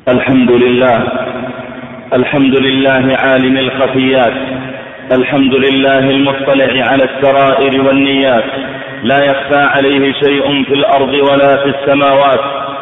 الحمد لله عالم الخفيات، الحمد لله المطلع على السرائر والنيات، لا يخفى عليه شيء في الأرض ولا في السماوات.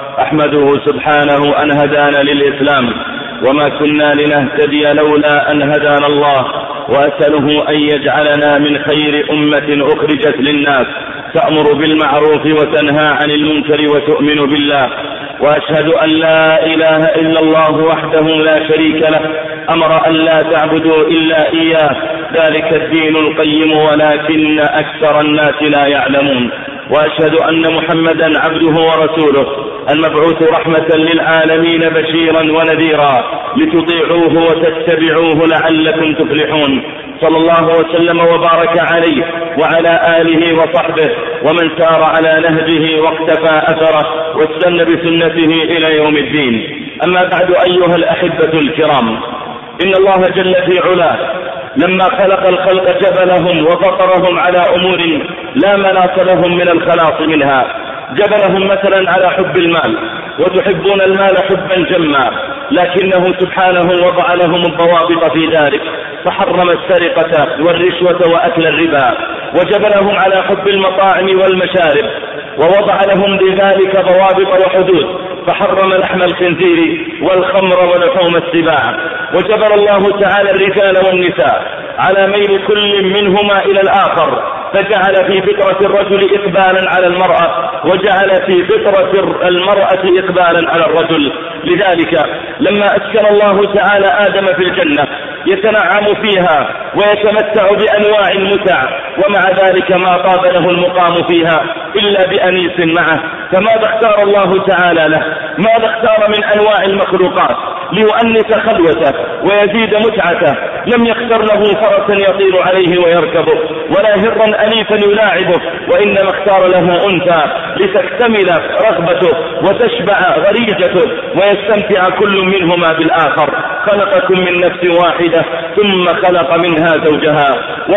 أحمده سبحانه أن هدانا للإسلام، وما كنا لنهتدي لولا أن هدانا الله، وأسأله أن يجعلنا من خير أمة أخرجت للناس، تأمر بالمعروف وتنهى عن المنكر وتؤمن بالله. وأشهد أن لا إله إلا الله وحده لا شريك له، أمر أن لا تعبدوا إلا إياه، ذلك الدين القيم ولكن أكثر الناس لا يعلمون. وأشهد أن محمدا عبده ورسوله، المبعوث رحمة للعالمين بشيرا ونذيرا، لتطيعوه وتتبعوه لعلكم تفلحون. صلى الله وسلم وبارك عليه وعلى آله وصحبه ومن سار على نهجه واقتفى أثره واستنى بسنته إلى يوم الدين. أما بعد، أيها الأحبة الكرام، إن الله جل في علاه لما خلق الخلق جبلهم وفطرهم على أمور لا مناص لهم من الخلاص منها. جبلهم مثلا على حب المال، وتحبون المال حبا جما، لكنه سبحانه وضع لهم الضوابط في ذلك، فحرم السرقة والرشوة وأكل الربا. وجبلهم على حب المطاعم والمشارب، ووضع لهم بذلك ضوابط وحدود، فحرم لحم الخنزير والخمر ولحوم السباع. وجبل الله تعالى الرجال والنساء على ميل كل منهما إلى الآخر، فجعل في فطرة الرجل إقبالا على المرأة، وجعل في فطرة المرأة إقبالا على الرجل. لذلك لما أسكن الله تعالى آدم في الجنة يتنعم فيها ويتمتع بأنواع المتع، ومع ذلك ما طاب له المقام فيها إلا بأنيس معه. فماذا اختار الله تعالى له؟ ماذا اختار من أنواع المخلوقات ليؤنس خلوته ويزيد متعته؟ لم يختر له فرسا يطير عليه ويركبه، ولا هرا أليفا يلاعبه، وإنما اختار له أنثى لتكتمل رغبته وتشبع غريزته ويستمتع كل منهما بالآخر. خلقكم من نفس واحدة ثم خلق منها زوجها،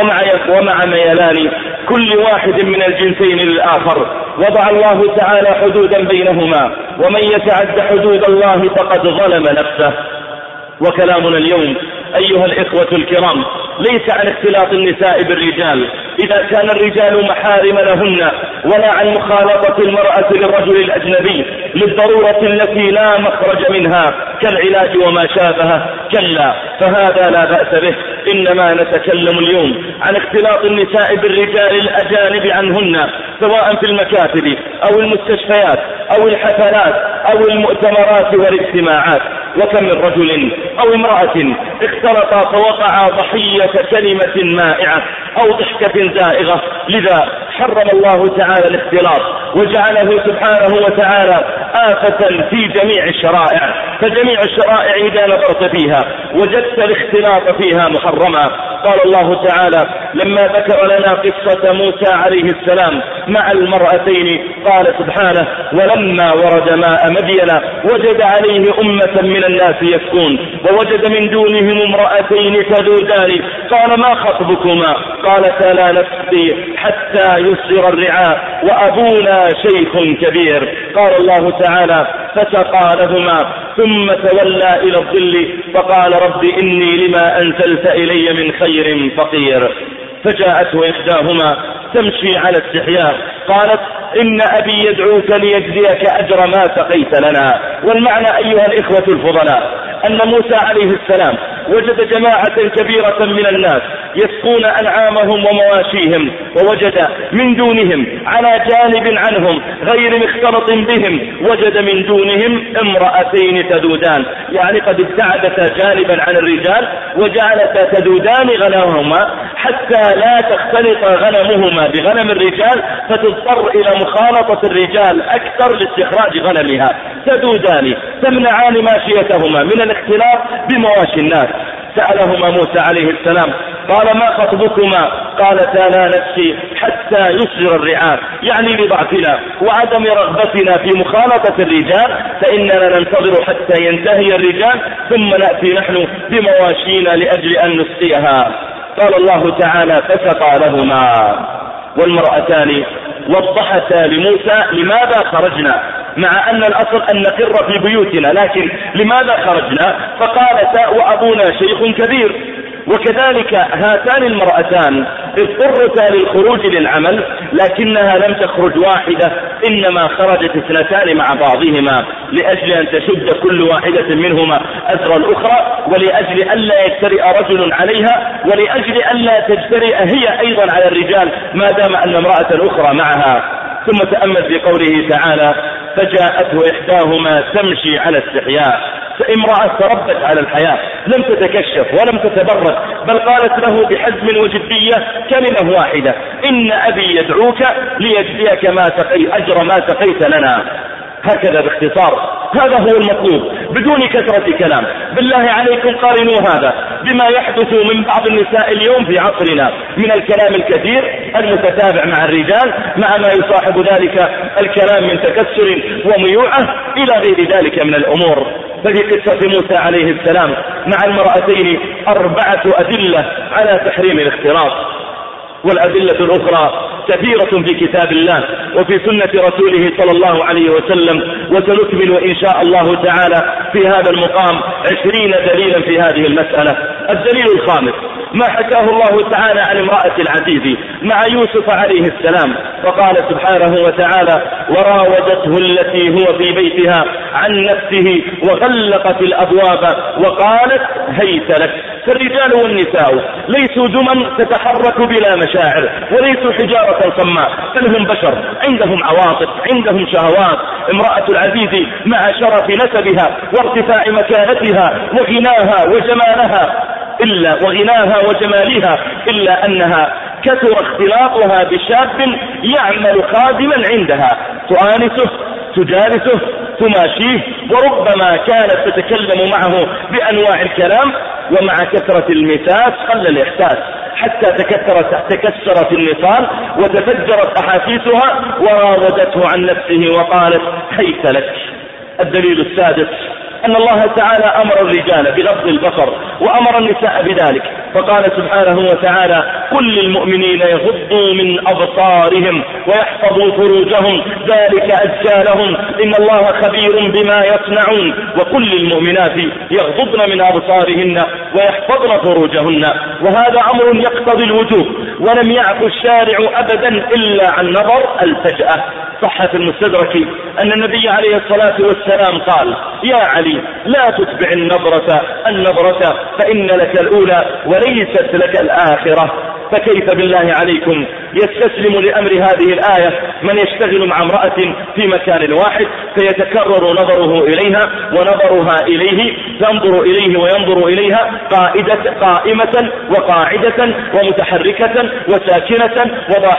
ومع ميلان كل واحد من الجنسين للآخر وضع الله تعالى حدودا بينهما، ومن يتعد حدود الله فقد ظلم نفسه. وكلامنا اليوم أيها الإخوة الكرام ليس عن اختلاط النساء بالرجال إذا كان الرجال محارم لهن، ولا عن مخالطة المرأة للرجل الأجنبي للضرورة التي لا مخرج منها كالعلاج وما شابهه، كلا، فهذا لا بأس به. إنما نتكلم اليوم عن اختلاط النساء بالرجال الأجانب عنهن، سواء في المكاتب أو المستشفيات أو الحفلات أو المؤتمرات والاجتماعات. وكم من رجل أو امرأة اختلطا فوقعا ضحية كلمة مائعة أو ضحكة زائغة. لذا حرم الله تعالى الاختلاط، وجعله سبحانه وتعالى آفة في جميع الشرائع. فجميع الشرائع إذا نظرت فيها وجدت الاختلاط فيها محرما. قال الله تعالى لما ذكر لنا قصة موسى عليه السلام مع المرأتين، قال سبحانه ولما ورد ماء مدين وجد عليه أمة من الناس يسكون، ووجد من دونهم امرأتين تذودان، قال ما خطبكما؟ قالتا لا نسقي حتى يصدر الرعاء وأبونا شيخ كبير. قال الله تعالى فسقى لهما ثم تولى إلى الظل فقال رب إني لما أنزلت إلي من خير فقير. فجاءته إحداهما تمشي على استحياء قالت إن أبي يدعوك ليجزيك أجر ما سقيت لنا. والمعنى أيها الإخوة الفضلاء أن موسى عليه السلام وجد جماعة كبيرة من الناس يسقون أنعامهم ومواشيهم، ووجد من دونهم على جانب عنهم غير مختلط بهم وجد من دونهم امرأتين تذودان، يعني قد ابتعدتا جانبا عن الرجال وجعلتا تذودان غنمهما حتى لا تختلط غنمهما بغنم الرجال فتضطر إلى مخالطة الرجال أكثر لاستخراج غنمها. تذودان تمنعان ماشيتهما من الاختلاط بمواشي الناس. سألهما موسى عليه السلام قال ما خطبكما؟ قالتا لا نسقي حتى يصدر الرعاء، يعني لضعفنا وعدم رغبتنا في مخالطة الرجال، فإننا ننتظر حتى ينتهي الرجال ثم نأتي نحن بمواشينا لأجل أن نسقيها. قال الله تعالى فسقى لهما. والمرأتان وضحتا لموسى لماذا خرجنا، مع أن الأصل أن نقر في بيوتنا، لكن لماذا خرجنا؟ فقالتا وأبونا شيخ كبير. وكذلك هاتان المرأتان اضطرتا للخروج للعمل، لكنها لم تخرج واحدة، إنما خرجت اثنتان مع بعضهما لأجل أن تشد كل واحدة منهما أزر الأخرى، ولأجل ألا يجترئ رجل عليها، ولأجل ألا تجترئ هي أيضا على الرجال ما دام أن امرأة أخرى معها. ثم تأمل في قوله تعالى فجاءته إحداهما تمشي على استحياء. امرأة تربت على الحياة، لم تتكشف ولم تتبرج، بل قالت له بحزم وجدية كلمة واحدة: إن أبي يدعوك ليجزيك أجر ما سقيت لنا. هكذا باختصار، هذا هو المطلوب بدون كثرة كلام. بالله عليكم قارنوا هذا بما يحدث من بعض النساء اليوم في عصرنا من الكلام الكثير المتتابع مع الرجال، مع ما يصاحب ذلك الكلام من تكسر وميوعة إلى غير ذلك من الأمور. ففي قصة موسى عليه السلام مع المرأتين 4 أدلة على تحريم الاختلاط، والأدلة الأخرى كثيرة في كتاب الله وفي سنة رسوله صلى الله عليه وسلم، وسنكمل إن شاء الله تعالى في هذا المقام 20 دليلا في هذه المسألة. الدليل الخامس ما حكاه الله تعالى عن امرأة العزيز مع يوسف عليه السلام، فقال سبحانه وتعالى وراودته التي هو في بيتها عن نفسه وغلقت الأبواب وقالت هيت لك. فالرجال والنساء ليسوا دما تتحرك بلا مشاعر، وليسوا حجارة صماء، بل هم بشر عندهم عواطف، عندهم شهوات. امرأة العزيز مع شرف نسبها وارتفاع مكانتها وغناها وجمالها إلا أنها كثر اختلاطها بشاب يعمل خادما عندها، تؤانسه تجالسه تماشيه، وربما كانت تتكلم معه بأنواع الكلام، ومع كثرة المساس قل الإحساس حتى تكسرت النصال وتفجرت أحاسيسها، وراودته عن نفسه وقالت هيت لك. الدليل السادس أن الله تعالى أمر الرجال بغض البصر وأمر النساء بذلك، فقال سبحانه وتعالى كل للمؤمنين يغضوا من أبصارهم ويحفظوا فروجهم ذلك أزكى لهم إن الله خبير بما يصنعون. وكل للمؤمنات يغضضن من أبصارهن ويحفظن فروجهن، وهذا أمر يقتضي الوجوب، ولم يعفو الشارع أبدا إلا عن نظر الفجأة. صح في المستدرك أن النبي عليه الصلاة والسلام قال يا علي لا تتبع النظرة فإن لك الأولى وليست لك الآخرة. فكيف بالله عليكم يستسلم لأمر هذه الآية من يشتغل مع امرأة في مكان واحد فيتكرر نظره إليها ونظرها إليه، تنظر إليه وينظر إليها قائمة وقاعدة ومتحركة وساكنة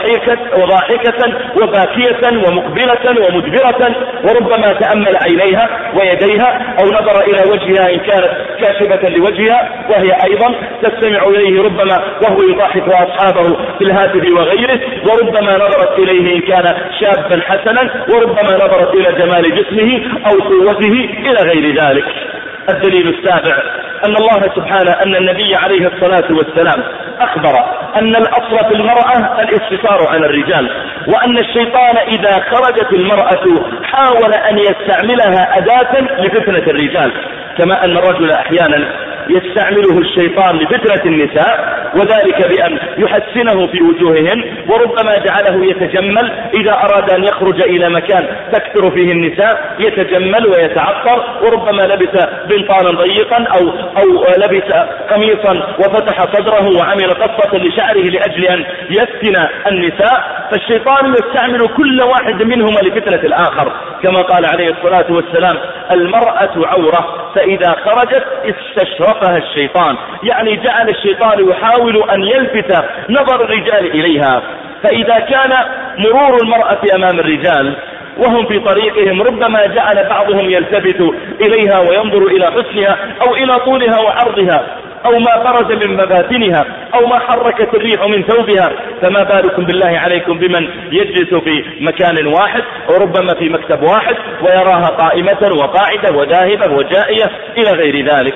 وضاحكة وباكية ومقبلة ومدبرة، وربما تأمل عينيها ويديها أو نظر إلى وجهها إن كانت كاشفة لوجهها وهي أيضا تستمع إليه، ربما وهو يضاحك أصحابه في الهاتف وغيره، وربما نظرت إليه إن كان شابا حسنا، وربما نظرت إلى جمال جسمه أو قوته إلى غير ذلك. الدليل السابع أن الله سبحانه أن النبي عليه الصلاة والسلام أخبر أن الأصل في المرأة الاستثار على الرجال، وأن الشيطان إذا خرجت المرأة حاول أن يستعملها أداة لفتنة الرجال، كما أن الرجل أحيانا يستعمله الشيطان لفتنة النساء، وذلك بأن يحسنه في وجوههن، وربما جعله يتجمل إذا أراد أن يخرج إلى مكان تكثر فيه النساء يتجمل ويتعطر، وربما لبس بنطانا ضيقا أو لبس قميصا وفتح صدره وعمل قصة لشعره لأجل أن يفتن النساء. فالشيطان يستعمل كل واحد منهما لفتنة الآخر، كما قال عليه الصلاة والسلام المرأة عورة فإذا خرجت استشرفها الشيطان، يعني جعل الشيطان يحاول أن يلفت نظر الرجال إليها. فإذا كان مرور المرأة أمام الرجال وهم في طريقهم ربما جعل بعضهم يلتفت إليها وينظر إلى حسنها أو إلى طولها وعرضها أو ما برز من مباتنها أو ما حركت الريح من ثوبها، فما بالكم بالله عليكم بمن يجلس في مكان واحد وربما في مكتب واحد ويراها قائمة وقاعدة وذاهبة وجائية إلى غير ذلك.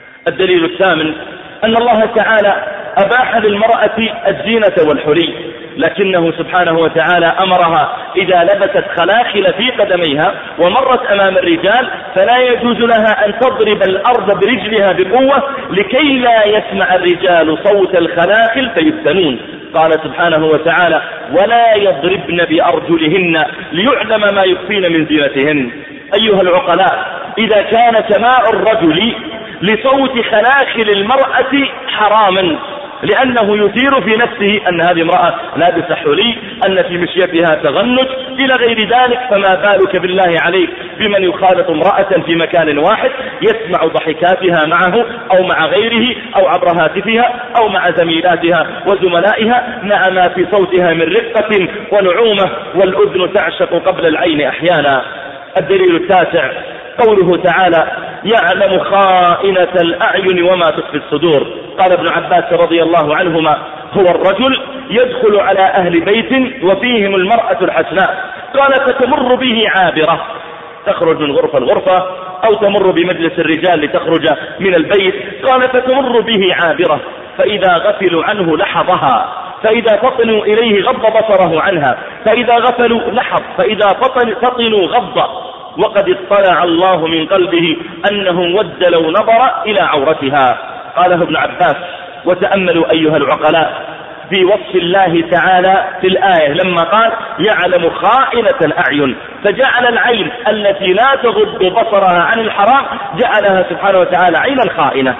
الدليل الثامن أن الله تعالى أباح للمرأة الزينة والحلي، لكنه سبحانه وتعالى أمرها إذا لبست خلاخل في قدميها ومرت أمام الرجال فلا يجوز لها أن تضرب الأرض برجلها بقوة لكي لا يسمع الرجال صوت الخلاخل فيفتنون. قال سبحانه وتعالى ولا يضربن بأرجلهن ليعلم ما يخفين من زينتهن. أيها العقلاء، إذا كان سماع الرجل لصوت خلاخل المرأة حراما لأنه يثير في نفسه أن هذه امرأة لابسة حلي، أن في مشيتها تغنج إلى غير ذلك، فما بالك بالله عليك بمن يخالط امرأة في مكان واحد يسمع ضحكاتها معه أو مع غيره أو عبر هاتفها أو مع زميلاتها وزملائها مع ما في صوتها من رقة ونعومة، والأذن تعشق قبل العين أحيانا. الدليل التاسع قوله تعالى يعلم خائنة الأعين وما تخفي الصدور. قال ابن عباس رضي الله عنهما هو الرجل يدخل على أهل بيت وفيهم المرأة الحسناء، قال فتمر به عابرة تخرج من غرفة لغرفة أو تمر بمجلس الرجال لتخرج من البيت، قال فتمر به عابرة فإذا غفلوا عنه لحظها، فإذا فطنوا إليه غض بصره عنها، فإذا غفلوا لحظ، فإذا فطنوا غض، وقد اطلع الله من قلبه أنه ود لو نظر إلى عورتها. قاله ابن عباس. وتأملوا أيها العقلاء في وصف الله تعالى في الآية لما قال يعلم خائنة الأعين، فجعل العين التي لا تغض بصرها عن الحرام جعلها سبحانه وتعالى عينا خائنة.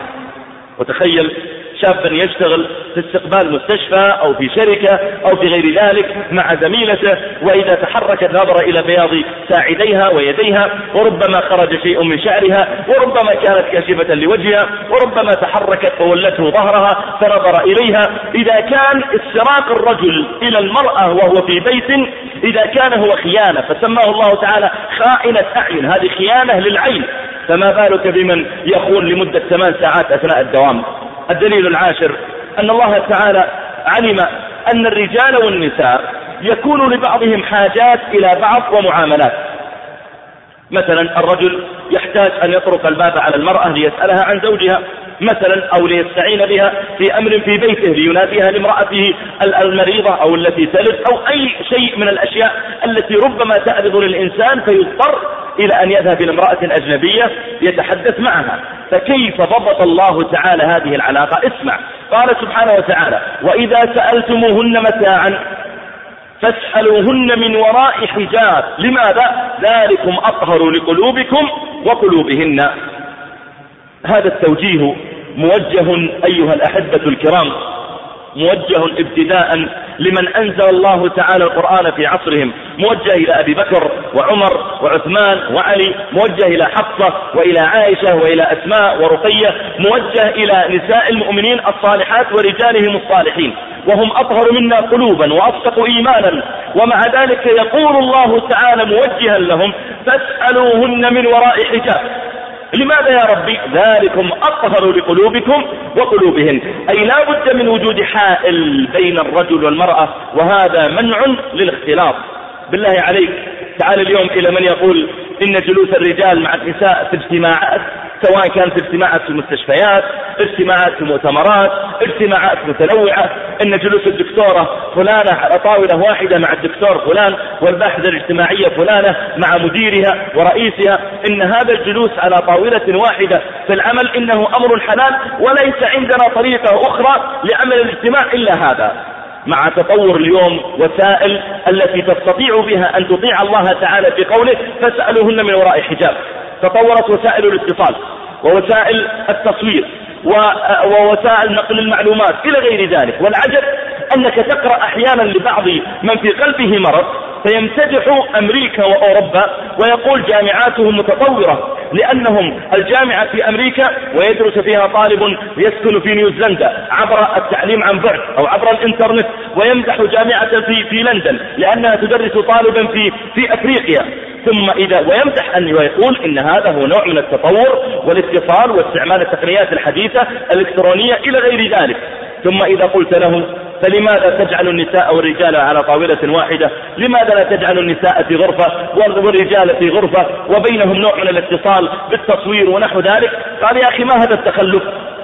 وتخيل شابا يشتغل في استقبال مستشفى أو في شركة أو في غير ذلك مع زميلته، وإذا تحركت نظر إلى بياض ساعديها ويديها، وربما خرج شيء من شعرها، وربما كانت كاشفة لوجهها، وربما تحركت فولته ظهرها فنظر إليها. إذا كان استراق الرجل إلى المرأة وهو في بيت إذا كان هو خيانة فسماه الله تعالى خائنة أعين، هذه خيانة للعين، فما بالك بمن يخون لمدة 8 ساعات أثناء الدوام. الدليل العاشر أن الله تعالى علم أن الرجال والنساء يكون لبعضهم حاجات إلى بعض ومعاملات. مثلا الرجل يحتاج أن يطرق الباب على المرأة ليسألها عن زوجها مثلا، أو ليستعين بها في أمر في بيته ليناديها لامرأته المريضة أو التي تلد أو أي شيء من الأشياء التي ربما تعرض للإنسان فيضطر إلى أن يذهب إلى امرأة أجنبية يتحدث معها. فكيف ضبط الله تعالى هذه العلاقة؟ اسمع، قال سبحانه وتعالى وإذا سألتموهن متاعا فاسألوهن من وراء حجاب. لماذا؟ ذلكم أطهر لقلوبكم وقلوبهن. هذا التوجيه موجه أيها الأحبة الكرام، موجه ابتداء لمن أنزل الله تعالى القرآن في عصرهم، موجه إلى أبي بكر وعمر وعثمان وعلي، موجه إلى حفصة وإلى عائشة وإلى أسماء ورقية، موجه إلى نساء المؤمنين الصالحات ورجالهم الصالحين، وهم أطهر منا قلوبا وأصدق إيمانا، ومع ذلك يقول الله تعالى موجها لهم فاسألوهن من وراء حجاب. لماذا يا ربي؟ ذلكم أطهر لقلوبكم وقلوبهن، أي لا بد من وجود حائل بين الرجل والمرأة، وهذا منع للاختلاط. بالله عليك تعال اليوم إلى من يقول إن جلوس الرجال مع النساء في اجتماعات، سواء كانت في اجتماعات في المستشفيات، اجتماعات في مؤتمرات، اجتماعات متنوعة، إن جلوس الدكتورة فلانة على طاولة واحدة مع الدكتور فلان، والباحثة الاجتماعية فلانة مع مديرها ورئيسها، إن هذا الجلوس على طاولة واحدة في العمل إنه أمر حلال، وليس عندنا طريقة أخرى لعمل الاجتماع إلا هذا. مع تطور اليوم وسائل التي تستطيع بها أن تطيع الله تعالى في قوله فاسألوهن من وراء حجاب، تطورت وسائل الاتصال ووسائل التصوير ووسائل نقل المعلومات إلى غير ذلك. والعجب أنك تقرأ أحيانا لبعض من في قلبه مرض فيمتدح أمريكا وأوروبا ويقول جامعاتهم متطورة، لأنهم الجامعة في أمريكا ويدرس فيها طالب يسكن في نيوزيلندا عبر التعليم عن بعد أو عبر الإنترنت، ويمدح جامعة في لندن لأنها تدرس طالبا في أفريقيا، ثم إذا ويمدح أن يقول إن هذا هو نوع من التطور والاتصال واستعمال التقنيات الحديثة الإلكترونية إلى غير ذلك. ثم إذا قلت له فلماذا تجعل النساء والرجال على طاولة واحدة؟ لماذا لا تجعل النساء في غرفة والرجال في غرفة وبينهم نوع من الاتصال بالتصوير ونحو ذلك؟ قال يا أخي ما هذا التخلف؟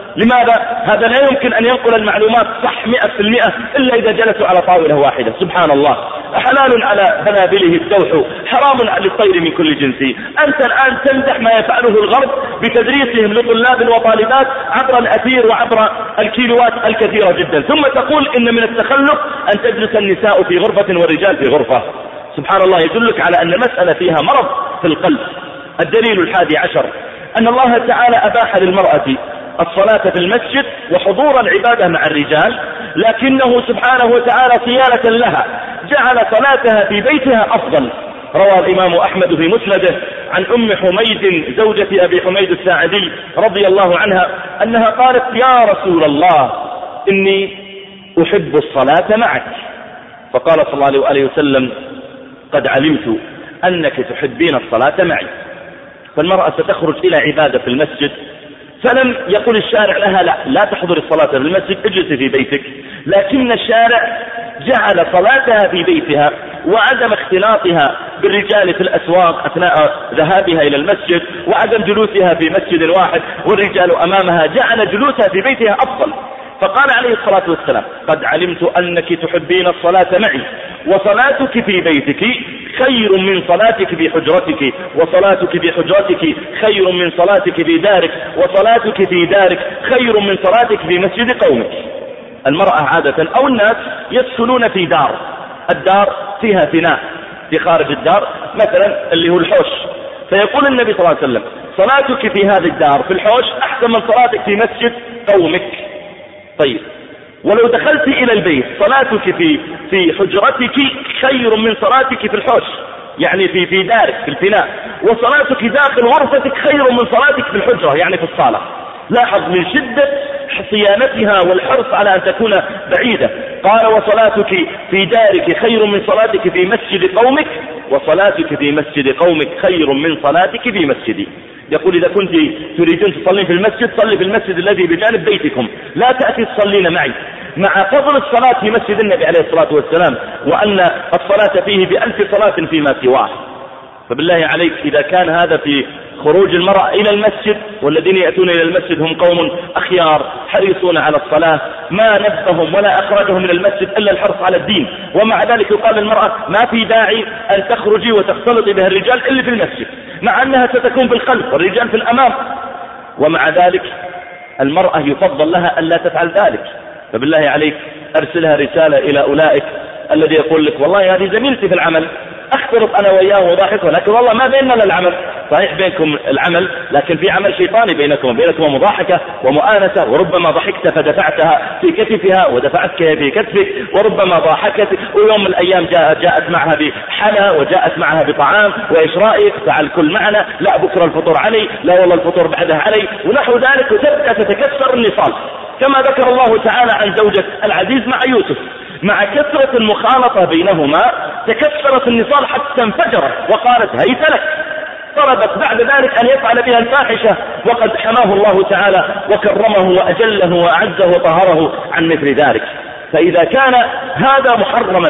لماذا؟ هذا لا يمكن أن ينقل المعلومات صح 100% إلا إذا جلسوا على طاولة واحدة. سبحان الله، حلال على بنابله الدوح، حرام على الطير من كل جنس. أنت الآن تمدح ما يفعله الغرب بتدريسهم لطلاب وطالبات عبر الأثير وعبر الكيلوات الكثيرة جدا، ثم تقول إن من التخلف أن تجلس النساء في غرفة والرجال في غرفة. سبحان الله، يدلك على أن المسألة فيها مرض في القلب. الدليل 11 أن الله تعالى أباح للمرأة الصلاة في المسجد وحضور العبادة مع الرجال، لكنه سبحانه وتعالى صيانة لها جعل صلاتها في بيتها أفضل. روى الإمام أحمد في مسنده عن أم حميد زوجة أبي حميد الساعدي رضي الله عنها أنها قالت: يا رسول الله، إني أحب الصلاة معك. فقال صلى الله عليه وسلم: قد علمت أنك تحبين الصلاة معي. فالمرأة ستخرج إلى عبادة في المسجد، فلم يقل الشارع لها لا تحضر الصلاة في المسجد، اجلسي في بيتك، لكن الشارع جعل صلاتها في بيتها وعدم اختلاطها بالرجال في الأسواق أثناء ذهابها إلى المسجد وعدم جلوسها في مسجد واحد والرجال أمامها، جعل جلوسها في بيتها أفضل. فقال عليه الصلاة والسلام: قد علمت أنك تحبين الصلاة معي، وصلاتك في بيتك خير من صلاتك في حجرتك، وصلاتك في حجرتك خير من صلاتك في دارك، وصلاتك في دارك خير من صلاتك في مسجد قومك. المرأة عادة أو الناس يسكنون في دار، الدار فيها فناء في خارج الدار مثلا اللي هو الحوش، فيقول النبي صلى الله عليه وسلم: صلاتك في هذه الدار في الحوش أحسن من صلاتك في مسجد قومك. طيب، ولو دخلت إلى البيت صلاتك في حجرتك خير من صلاتك في الحوش، يعني في دارك في الفناء، وصلاتك داخل غرفتك خير من صلاتك في الحجرة يعني في الصالة. لاحظ من شدة صيانتها والحرص على أن تكون بعيدة. قال: وصلاتك في دارك خير من صلاتك في مسجد قومك، وصلاتك في مسجد قومك خير من صلاتك في مسجدي. يقول: إذا كنت تريدون تصلين في المسجد صلي في المسجد الذي بجانب بيتكم، لا تأتي تصلين معي، مع فضل الصلاة في مسجد النبي عليه الصلاة والسلام وأن الصلاة فيه ب1000 صلاة فيما سواه. فبالله عليك، إذا كان هذا في خروج المرأة إلى المسجد، والذين يأتون إلى المسجد هم قوم أخيار حريصون على الصلاة، ما نبههم ولا أخرجهم من المسجد إلا الحرص على الدين، ومع ذلك يقال للمرأة: ما في داعي أن تخرجي وتختلطي بها الرجال إلا في المسجد، مع أنها ستكون في الخلف والرجال في الأمام، ومع ذلك المرأة يفضل لها أن لا تفعل ذلك. فبالله عليك، أرسلها رسالة إلى أولئك الذي يقول لك: والله هذه زميلتي في العمل، اختلط انا وياه وضاحك، ولكن والله ما بيننا العمل. صحيح بينكم العمل، لكن في عمل شيطاني بينكم ومضاحكة ومؤانسة، وربما ضحكت فدفعتها في كتفها ودفعتك في كتفك، وربما ضاحكت ويوم من الايام جاءت معها بحلا وجاءت معها بطعام، وايش رايك؟ تعال كل معنا، لا بكره الفطور علي، لا والله الفطور بعدها علي، ونحو ذلك، وتبدا تتكسر النصال، كما ذكر الله تعالى عن زوجة العزيز مع يوسف. مع كثرة المخالطة بينهما تكسرت النصال حتى انفجرت وقالت: هيت لك. طلبت بعد ذلك أن يفعل بها الفاحشة، وقد حماه الله تعالى وكرمه وأجله وأعزه وطهره عن مثل ذلك. فإذا كان هذا محرما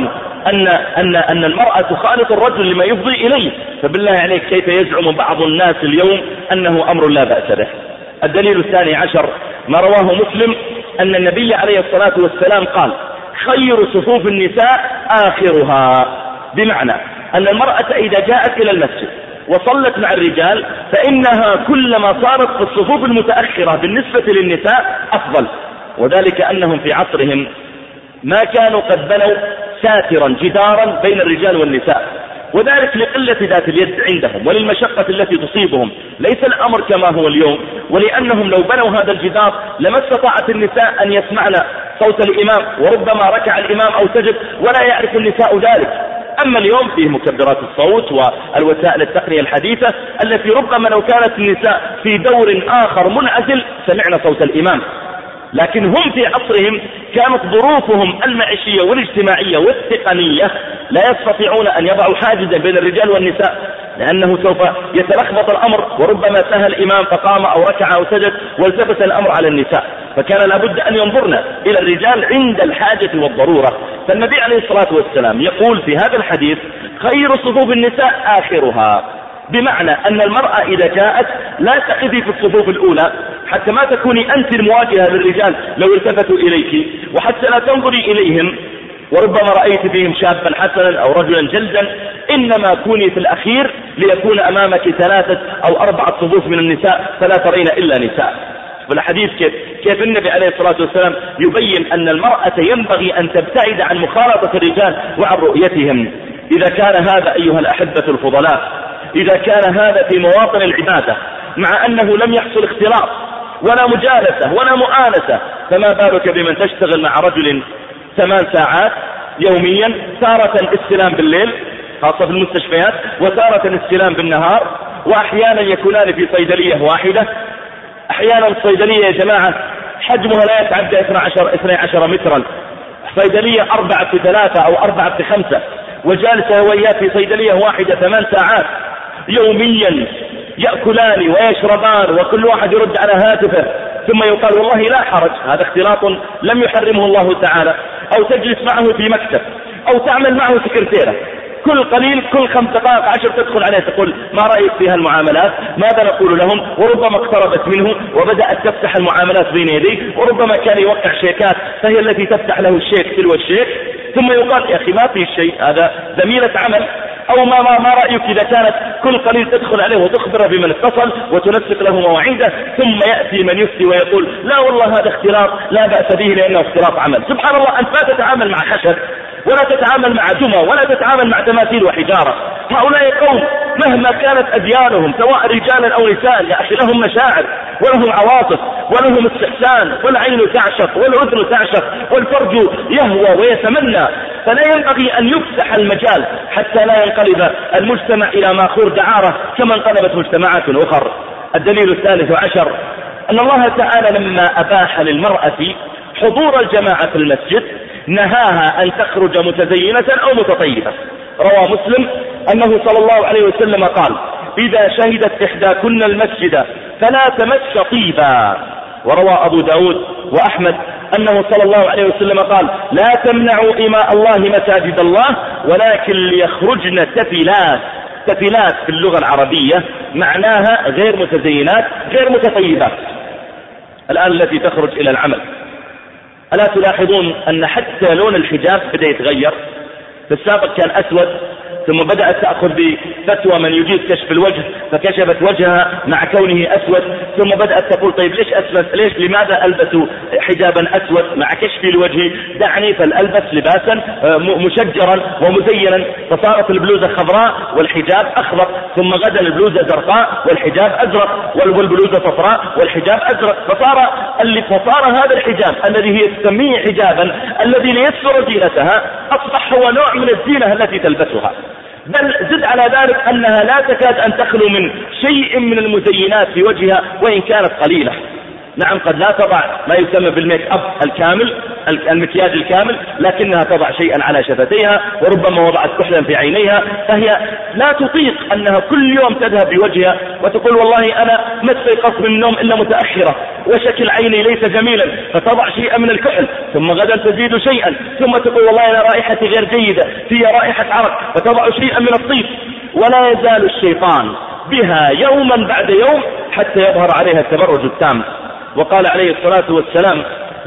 أن المرأة تخالط الرجل لما يفضي إليه، فبالله عليك كيف يزعم بعض الناس اليوم أنه أمر لا بأس به. الدليل 12 ما رواه مسلم أن النبي عليه الصلاة والسلام قال: خير صفوف النساء آخرها، بمعنى أن المرأة إذا جاءت إلى المسجد وصلت مع الرجال فإنها كلما صارت في الصفوف المتأخرة بالنسبة للنساء أفضل، وذلك أنهم في عصرهم ما كانوا قد بنوا ساترا جدارا بين الرجال والنساء، وذلك لقلة ذات اليد عندهم وللمشقة التي تصيبهم، ليس الأمر كما هو اليوم، ولأنهم لو بنوا هذا الجدار لما استطاعت النساء أن يسمعن صوت الإمام، وربما ركع الإمام أو سجد ولا يعرف النساء ذلك. أما اليوم فيه مكبرات الصوت والوسائل التقنية الحديثة التي ربما لو كانت النساء في دور آخر منعزل سمعنا صوت الإمام، لكن هم في عصرهم كانت ظروفهم المعيشية والاجتماعية والتقنية لا يستطيعون أن يضعوا حاجزا بين الرجال والنساء، لأنه سوف يتلخبط الأمر، وربما سهى الإمام فقام أو ركع أو سجد والتفت الأمر على النساء، فكان لابد أن ينظرنا إلى الرجال عند الحاجة والضرورة. فالنبي عليه الصلاة والسلام يقول في هذا الحديث: خير صفوف النساء آخرها، بمعنى أن المرأة إذا جاءت لا تقضي في الصفوف الأولى حتى ما تكوني أنت المواجهة للرجال لو التفتوا إليك، وحتى لا تنظري إليهم وربما رأيت فيهم شابا حسنا أو رجلا جلدا، إنما كوني في الأخير ليكون أمامك 3 أو 4 صفوف من النساء فلا ترين إلا نساء. والحديث كيف النبي عليه الصلاة والسلام يبين أن المرأة ينبغي أن تبتعد عن مخالطة الرجال وعن رؤيتهم. إذا كان هذا أيها الأحبة الفضلاء، إذا كان هذا في مواطن العبادة مع أنه لم يحصل اختلاط ولا مجالسة ولا مؤانسة، فما بالك بمن تشتغل مع رجل 8 ساعات يوميا، تارة استلام بالليل خاصة في المستشفيات، وتارة استلام بالنهار، وأحيانا يكونان في صيدلية واحدة. أحيانا الصيدلية يا جماعة حجمها لا يتعدى 12 مترا، صيدلية 4x3 أو 4x5، وجالسة وياه في صيدلية واحدة 8 ساعات يوميا، يأكلان ويشربان وكل واحد يرد على هاتفه، ثم يقال والله لا حرج، هذا اختلاط لم يحرمه الله تعالى. أو تجلس معه في مكتب أو تعمل معه سكرتيرة، كل قليل كل 5 دقائق 10 تدخل عليه تقول ما رأيك في هالمعاملات، ماذا نقول لهم، وربما اقتربت منه وبدأت تفتح المعاملات بين يديه، وربما كان يوقع شيكات فهي التي تفتح له الشيك تلو الشيك، ثم يقال يا أخي ما في شيء، هذا زميلة عمل. أو ما رأيك إذا كانت كل قليل تدخل عليه وتخبره بمن اتصل وتنسق له مواعيده، ثم يأتي من يفتي ويقول لا والله هذا اختلاط لا بأس به لأنه اختلاط عمل. سبحان الله، أنت لا تتعامل مع خشب ولا تتعامل مع دمى ولا تتعامل مع تماثيل وحجارة. هؤلاء قوم مهما كانت أديانهم سواء رجالا أو نساء يا أخي لهم مشاعر ولهم عواطف ولهم استحسان، والعين تعشق والأذن تعشق والفرج يهوى ويتمنى، فلا ينبغي أن يفتح المجال حتى لا ينقلب المجتمع إلى ماخور دعارة كما انقلبت مجتمعات أخرى. الدليل 13 أن الله تعالى لما أباح للمرأة حضور الجماعة في المسجد نهاها أن تخرج متزينة أو متطيبة. روى مسلم أنه صلى الله عليه وسلم قال إذا شهدت إحداكن المسجد فلا تمس طيبا. وروى أبو داود وأحمد أنه صلى الله عليه وسلم قال لا تمنعوا إماء الله مساجد الله ولكن ليخرجن تفلات. تفلات في اللغة العربية معناها غير متزينات غير متطيبات. الآن التي تخرج إلى العمل، ألا تلاحظون أن حتى لون الحجاب بدأ يتغير؟ في السابق كان أسود، ثم بدأت تأخذ بفتوى من يجيز كشف الوجه فكشفت وجهها مع كونه أسود، ثم بدأت تقول طيب ليش أسود، لماذا ألبس حجابا أسود مع كشف الوجه، دعني فلألبس لباسا مشجرا ومزينا، فصارت البلوزة خضراء والحجاب أخضر، ثم غدا البلوزة زرقاء والحجاب أزرق، والبلوزة صفراء والحجاب أزرق، فصار هذا الحجاب الذي هي تسميه حجابا الذي ليستر زينتها أصبح هو نوع من الزينة التي تلبسها. بل زد على ذلك أنها لا تكاد أن تخلو من شيء من المزينات في وجهها وإن كانت قليلة. نعم قد لا تضع ما يسمى بالميك اب الكامل، المكياج الكامل، لكنها تضع شيئا على شفتيها وربما وضعت كحلا في عينيها، فهي لا تطيق أنها كل يوم تذهب بوجهها وتقول والله أنا ما استيقظت من النوم إلا متأخرة وشكل عيني ليس جميلا، فتضع شيئا من الكحل، ثم غدا تزيد شيئا، ثم تقول والله أنا رائحتي غير جيدة فيها رائحة عرق، فتضع شيئا من الطيب. ولا يزال الشيطان بها يوما بعد يوم حتى يظهر عليها التبرج التام. وقال عليه الصلاة والسلام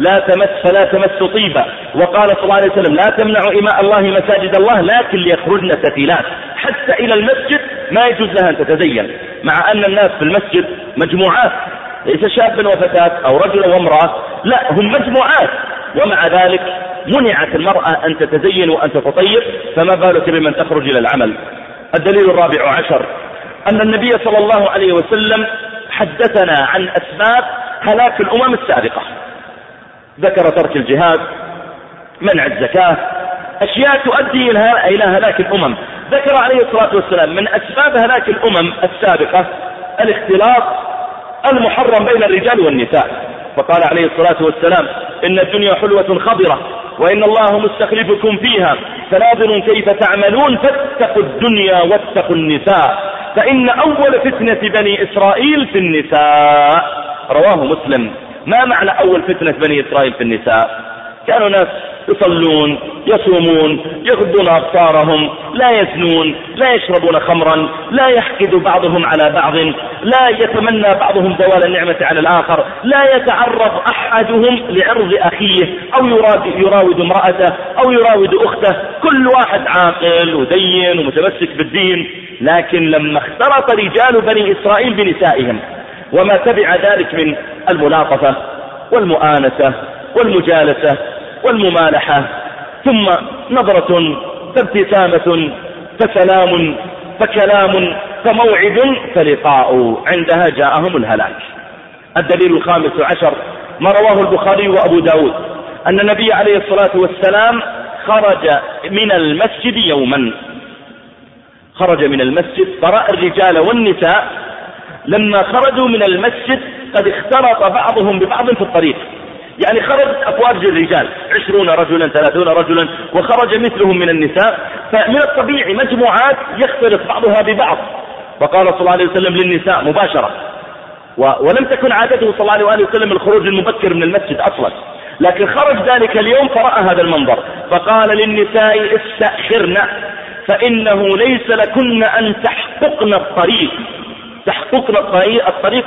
فلا تمس طيبا. وقال صلى الله عليه وسلم لا تمنعوا إماء الله مساجد الله لكن ليخرجن تفلات. حتى إلى المسجد ما يجوز لها أن تتزين، مع أن الناس في المسجد مجموعات، ليس شاب وفتاة أو رجل وامرأة، لا هم مجموعات، ومع ذلك منعت المرأة أن تتزين وأن تتطيب، فما بالك بمن تخرج إلى العمل. الدليل 14 أن النبي صلى الله عليه وسلم حدثنا عن أسباب هلاك الأمم السابقة، ذكر ترك الجهاد، منع الزكاة، أشياء تؤدي إلى هلاك الأمم. ذكر عليه الصلاة والسلام من أسباب هلاك الأمم السابقة الاختلاط المحرم بين الرجال والنساء، فقال عليه الصلاة والسلام إن الدنيا حلوة خضرة وإن الله مستخلفكم فيها فناظروا كيف تعملون فاتقوا الدنيا واتقوا النساء فإن أول فتنة بني إسرائيل في النساء. رواه مسلم. ما معنى أول فتنة بني إسرائيل في النساء؟ كانوا ناس يصلون، يصومون، يغضون أبصارهم، لا يزنون، لا يشربون خمرا، لا يحقد بعضهم على بعض، لا يتمنى بعضهم زوال النعمة على الآخر، لا يتعرض أحدهم لعرض أخيه أو يراود امرأته أو يراود أخته، كل واحد عاقل ودين ومتمسك بالدين. لكن لما اختلط رجال بني إسرائيل بنسائهم وما تبع ذلك من الملاطفة والمؤانسة والمجالسة والممالحة، ثم نظرة فابتسامة فسلام فكلام فموعد فلقاء، عندها جاءهم الهلاك. الدليل الخامس عشر ما رواه البخاري وأبو داود أن النبي عليه الصلاة والسلام خرج من المسجد يوما، خرج من المسجد فرأى الرجال والنساء لما خرجوا من المسجد قد اختلط بعضهم ببعض في الطريق، يعني خرجت أفواج الرجال 20 رجلا 30 رجلا وخرج مثلهم من النساء، فمن الطبيعي مجموعات يختلط بعضها ببعض. فقال صلى الله عليه وسلم للنساء مباشرة، ولم تكن عادته صلى الله عليه وسلم الخروج المبكر من المسجد أصلا، لكن خرج ذلك اليوم فرأى هذا المنظر، فقال للنساء استأخرن فإنه ليس لكن أن تحققن الطريق. تحققن الطريق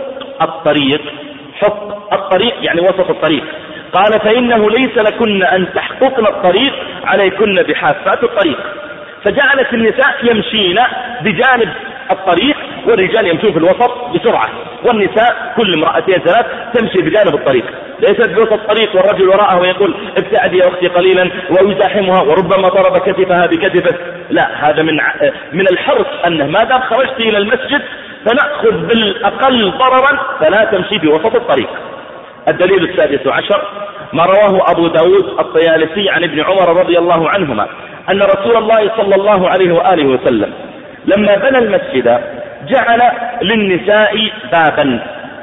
حق الطريق يعني وسط الطريق. قال فإنه ليس لكن أن تحققن الطريق، عليكن بحافات الطريق. فجعلت النساء يمشين بجانب الطريق والرجال يمشون في الوسط بسرعة، والنساء كل امرأتين ثلاث تمشي بجانب الطريق، ليست بوسط الطريق والرجل وراءه ويقول ابتعدي يا أختي قليلا ويزاحمها وربما ضرب كتفها بكتفه. لا، هذا من الحرص أنه ما دام خرجت إلى المسجد فنأخذ بالأقل ضررا فلا تمشي بوسط الطريق. الدليل السادس عشر ما رواه أبو داود الطيالسي عن ابن عمر رضي الله عنهما أن رسول الله صلى الله عليه وآله وسلم لما بنى المسجد جعل للنساء بابا.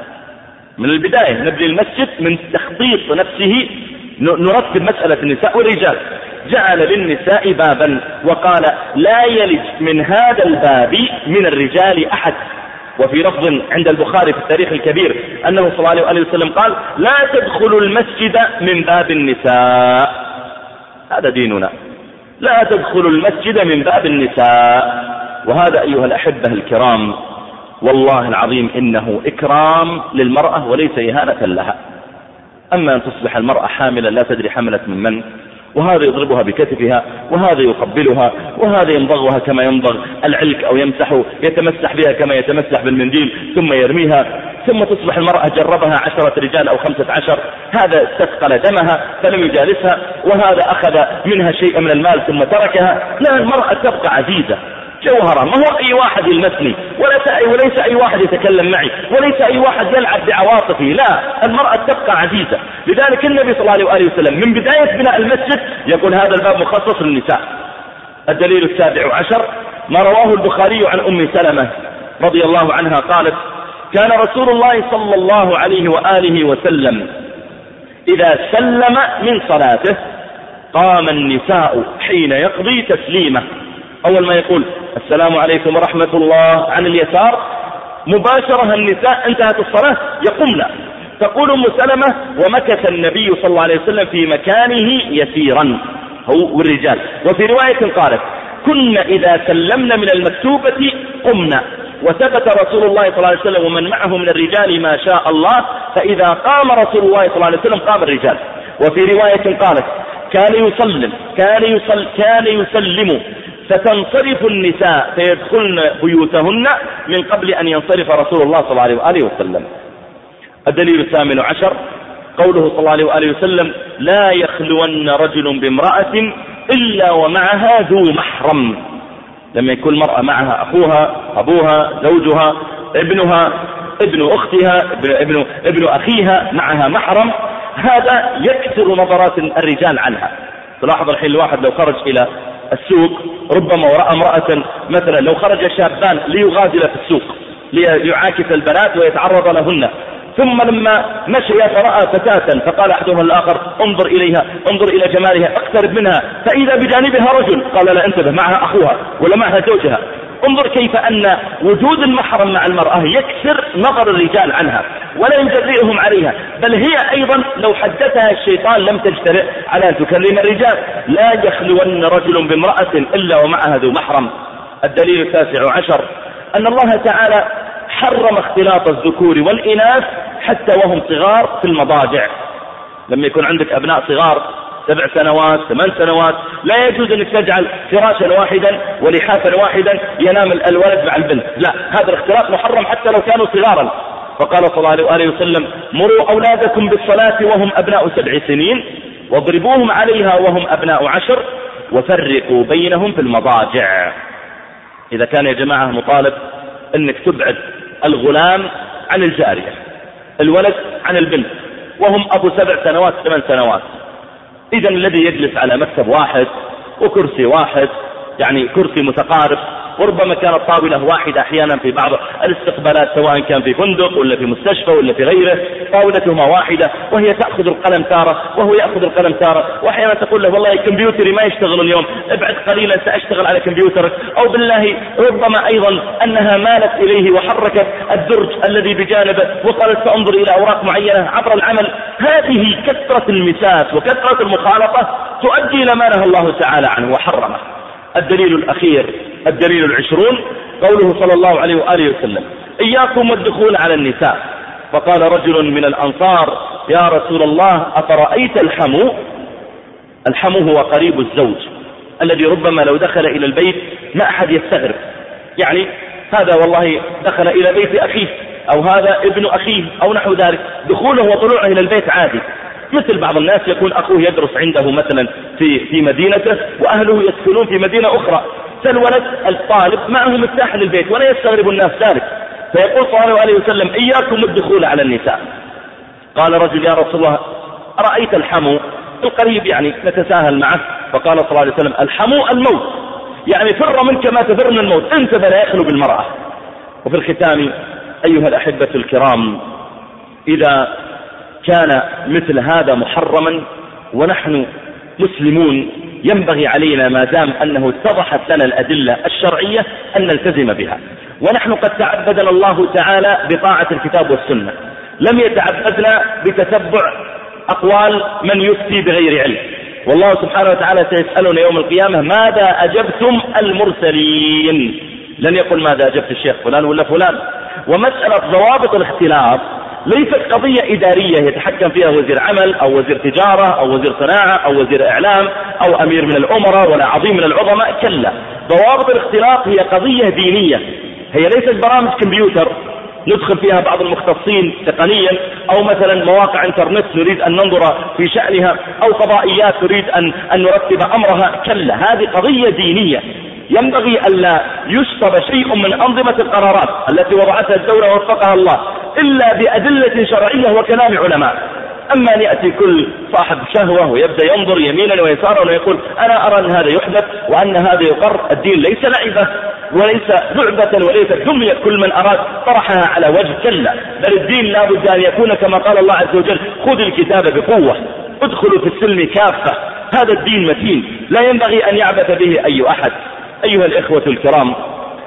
من البداية نبني المسجد من تخطيط نفسه نرتب مسألة النساء والرجال، جعل للنساء بابا وقال لا يلج من هذا الباب من الرجال أحد. وفي لفظ عند البخاري في التاريخ الكبير أنه صلى الله عليه وسلم قال لا تدخلوا المسجد من باب النساء. هذا ديننا، لا تدخلوا المسجد من باب النساء. وهذا أيها الأحبة الكرام والله العظيم إنه إكرام للمرأة وليس إهانة لها. أما أن تصبح المرأة حاملا لا تدري حملت من من، وهذا يضربها بكتفها وهذا يقبلها وهذا يمضغها كما يمضغ العلك أو يمسح يتمسح بها كما يتمسح بالمنديل ثم يرميها، ثم تصبح المرأة جربها 10 رجال أو 15، هذا استثقل دمها فلم يجالسها، وهذا أخذ منها شيء من المال ثم تركها. لا، المرأة تبقى عزيزة جوهرة، ما هو أي واحد يلمسني وليس أي واحد يتكلم معي وليس أي واحد يلعب بعواطفي، لا، المرأة تبقى عزيزة. لذلك النبي صلى الله عليه وآله وسلم من بداية بناء المسجد يقول هذا الباب مخصص للنساء. الدليل السابع عشر ما رواه البخاري عن أم سلمة رضي الله عنها قالت كان رسول الله صلى الله عليه وآله وسلم إذا سلم من صلاته قام النساء حين يقضي تسليمه، أول ما يقول السلام عليكم ورحمة الله عن اليسار مباشرة النساء انتهت الصلاة يقمن. تقول أم سلمة ومكث النبي صلى الله عليه وسلم في مكانه يسيرا هو والرجال. وفي رواية قالت كنا إذا سلمنا من المكتوبة قمنا. وثبت رسول الله صلى الله عليه وسلم ومن معه من الرجال ما شاء الله، فإذا قام رسول الله صلى الله عليه وسلم قام الرجال. وفي رواية قالت كان يسلم فتنصرف النساء فيدخلن بيوتهن من قبل أن ينصرف رسول الله صلى الله عليه وآله وسلم. الدليل الثامن عشر قوله صلى الله عليه وآله وسلم لا يخلون رجل بامرأة إلا ومعها ذو محرم. لما يكون المرأة معها أخوها أبوها زوجها ابنها ابن أختها ابن أخيها معها محرم، هذا يكثر نظرات الرجال عنها. تلاحظ الحين الواحد لو خرج إلى السوق ربما ورأى امرأة مثلا، لو خرج شابان ليغازل في السوق ليعاكس البنات ويتعرض لهن، ثم لما مشي فرأى فتاة فقال أحدهم الآخر انظر إليها انظر إلى جمالها اقترب منها، فإذا بجانبها رجل قال لا انتبه معها أخوها ولا معها زوجها، انظر كيف أن وجود المحرم مع المرأة يكسر نظر الرجال عنها ولا يجرئهم عليها، بل هي أيضا لو حدثها الشيطان لم تجترئ على أن تكلم الرجال. لا يخلون رجل بامرأة إلا ومعها ذو محرم. الدليل 19 أن الله تعالى حرم اختلاط الذكور والإناث حتى وهم صغار في المضاجع. لما يكون عندك أبناء صغار 7 سنوات 8 سنوات لا يجوز أنك تجعل فراشا واحدا ولحافا واحدا ينام الولد مع البنت، لا، هذا الاختلاط محرم حتى لو كانوا صغارا. فقال صلى الله عليه وسلم: مروا أولادكم بالصلاة وهم أبناء 7 سنين واضربوهم عليها وهم أبناء 10 وفرقوا بينهم في المضاجع. إذا كان يا جماعة مطالب أنك تبعد الغلام عن الجارية، الولد عن البنت، وهم أبو 7 سنوات 8 سنوات، إذا الذي يجلس على مكتب واحد وكرسي واحد، يعني كرسي متقارب، وربما كانت طاولة واحدة أحيانا في بعض الاستقبالات سواء كان في فندق ولا في مستشفى ولا في غيره، طاولتهما واحدة وهي تأخذ القلم تارة وهو يأخذ القلم تارة، وأحيانا تقول له: والله كمبيوتري ما يشتغل اليوم، ابعد قليلا سأشتغل على كمبيوترك، أو بالله ربما أيضا أنها مالت إليه وحركت الدرج الذي بجانبه وقالت: سأنظر إلى أوراق معينة عبر العمل. هذه كثرة المساس وكثرة المخالطة تؤدي إلى ما نهى الله تعالى عنه وحرمه. الدليل الأخير، الدليل 20، قوله صلى الله عليه وآله وسلم: إياكم والدخول على النساء. فقال رجل من الأنصار: يا رسول الله أفرأيت الحمو؟ الحمو هو قريب الزوج الذي ربما لو دخل إلى البيت ما أحد يستغرب، يعني هذا والله دخل إلى بيت أخيه أو هذا ابن أخيه أو نحو ذلك، دخوله وطلوعه إلى البيت عادي. مثل بعض الناس يكون أخوه يدرس عنده مثلا في مدينته وأهله يسكنون في مدينة أخرى، فالولد الطالب معه مفتاح للبيت ولا يستغرب الناس ذلك، فيقول صلى الله عليه وسلم: إياكم الدخول على النساء. قال رجل: يا رسول الله أرأيت الحمو؟ القريب يعني نتساهل معه. فقال صلى الله عليه وسلم: الحمو الموت، يعني فر منك ما تفر من الموت، أنت فلا يخلو بالمرأة. وفي الختام أيها الأحبة الكرام، إذا كان مثل هذا محرما ونحن مسلمون ينبغي علينا ما دام أنه اتضحت لنا الأدلة الشرعية أن نلتزم بها. ونحن قد تعبدنا الله تعالى بطاعة الكتاب والسنة، لم يتعبدنا بتتبع أقوال من يفتي بغير علم. والله سبحانه وتعالى سيسألنا يوم القيامة: ماذا أجبتم المرسلين؟ لن يقول ماذا أجبت الشيخ فلان ولا فلان. ومسألة ضوابط الاختلاف ليست قضية إدارية يتحكم فيها وزير عمل أو وزير تجارة أو وزير صناعة أو وزير إعلام أو أمير من الأمراء ولا عظيم من العظماء، كلا. ضوابط الاختلاف هي قضية دينية، هي ليست برامج كمبيوتر ندخل فيها بعض المختصين تقنيا، أو مثلا مواقع انترنت نريد أن ننظر في شأنها، أو فضائيات نريد أن نرتب أمرها، كلا. هذه قضية دينية ينبغي ألا يشطب شيء من أنظمة القرارات التي وضعتها الدولة ووفقها الله إلا بأدلة شرعية وكلام علماء. أما أن يأتي كل صاحب شهوة ويبدأ ينظر يمينا ويسارا ويقول: أنا أرى أن هذا يحدث وأن هذا يقر. الدين ليس لعبة وليس لعبة وليس دمية كل من أراد طرحها على وجه، كلا، بل الدين لا بد أن يكون كما قال الله عز وجل: خذ الكتاب بقوة، ادخلوا في السلم كافة. هذا الدين متين لا ينبغي أن يعبث به أي أحد. أيها الإخوة الكرام،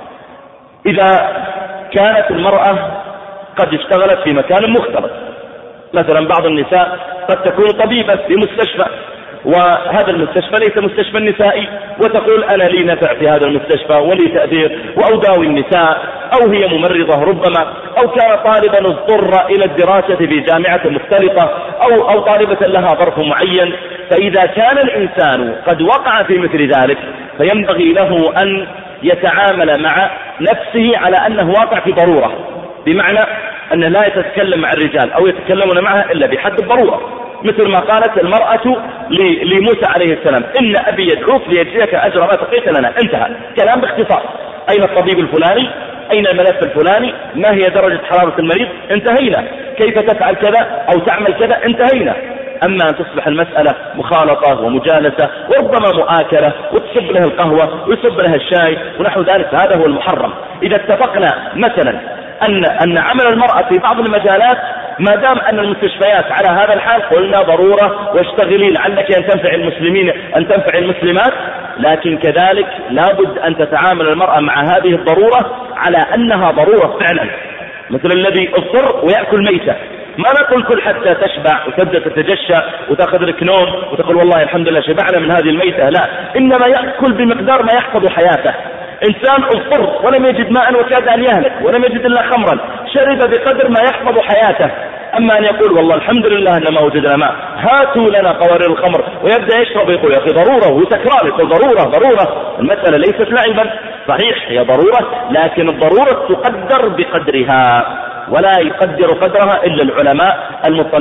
إذا كانت المرأة قد اشتغلت في مكان مختلط، مثلا بعض النساء قد تكون طبيبة في مستشفى، وهذا المستشفى ليس مستشفى نسائي، وتقول: أنا لي نفع في هذا المستشفى ولي تأثير وأداوي النساء، أو هي ممرضة ربما، أو كان طالبا اضطر إلى الدراسة في جامعة مختلطة، أو طالبة لها ظرف معين. فإذا كان الإنسان قد وقع في مثل ذلك فينبغي له أن يتعامل مع نفسه على أنه واقع في ضرورة، بمعنى أن لا يتكلم مع الرجال أو يتكلمون معها إلا بحد الضرورة، مثل ما قالت المرأة لموسى عليه السلام: إن أبي يدعوك ليجزيك أجر ما سقيت لنا. انتهى كلام باختصار. أين الطبيب الفلاني؟ أين الملف الفلاني؟ ما هي درجة حرارة المريض؟ انتهينا. كيف تفعل كذا أو تعمل كذا؟ انتهينا. أما أن تصبح المسألة مخالطة ومجالسة وربما مؤاكلة وتصب لها القهوة ويصب لها الشاي ونحو ذلك، هذا هو المحرم. إذا اتفقنا مثلا أن عمل المرأة في بعض المجالات ما دام أن المستشفيات على هذا الحال قلنا ضرورة واشتغلي لعلك أن تنفع المسلمين أن تنفع المسلمات، لكن كذلك لابد أن تتعامل المرأة مع هذه الضرورة على أنها ضرورة فعلا، مثل الذي اضطر ويأكل ميتة. ما نقول كل حتى تشبع وتبدأ تتجشى وتأخذ لك نوم وتقول والله الحمد لله شبعنا من هذه الميتة، لا، إنما يأكل بمقدار ما يحفظ حياته. إنسان اضطر ولم يجد ماء وكاد أن يهلك ولم يجد إلا خمرا، شرب بقدر ما يحفظ حياته. أما أن يقول والله الحمد لله أن ما وجدنا ماء، هاتوا لنا قوارير الخمر، ويبدأ يشرب يقول يا أخي ضرورة، وسكران يقول ضرورة. المسألة ليست لعبا، صحيح هي ضرورة، لكن الضرورة تقدر بقدرها، ولا يقدر قدرها إلا العلماء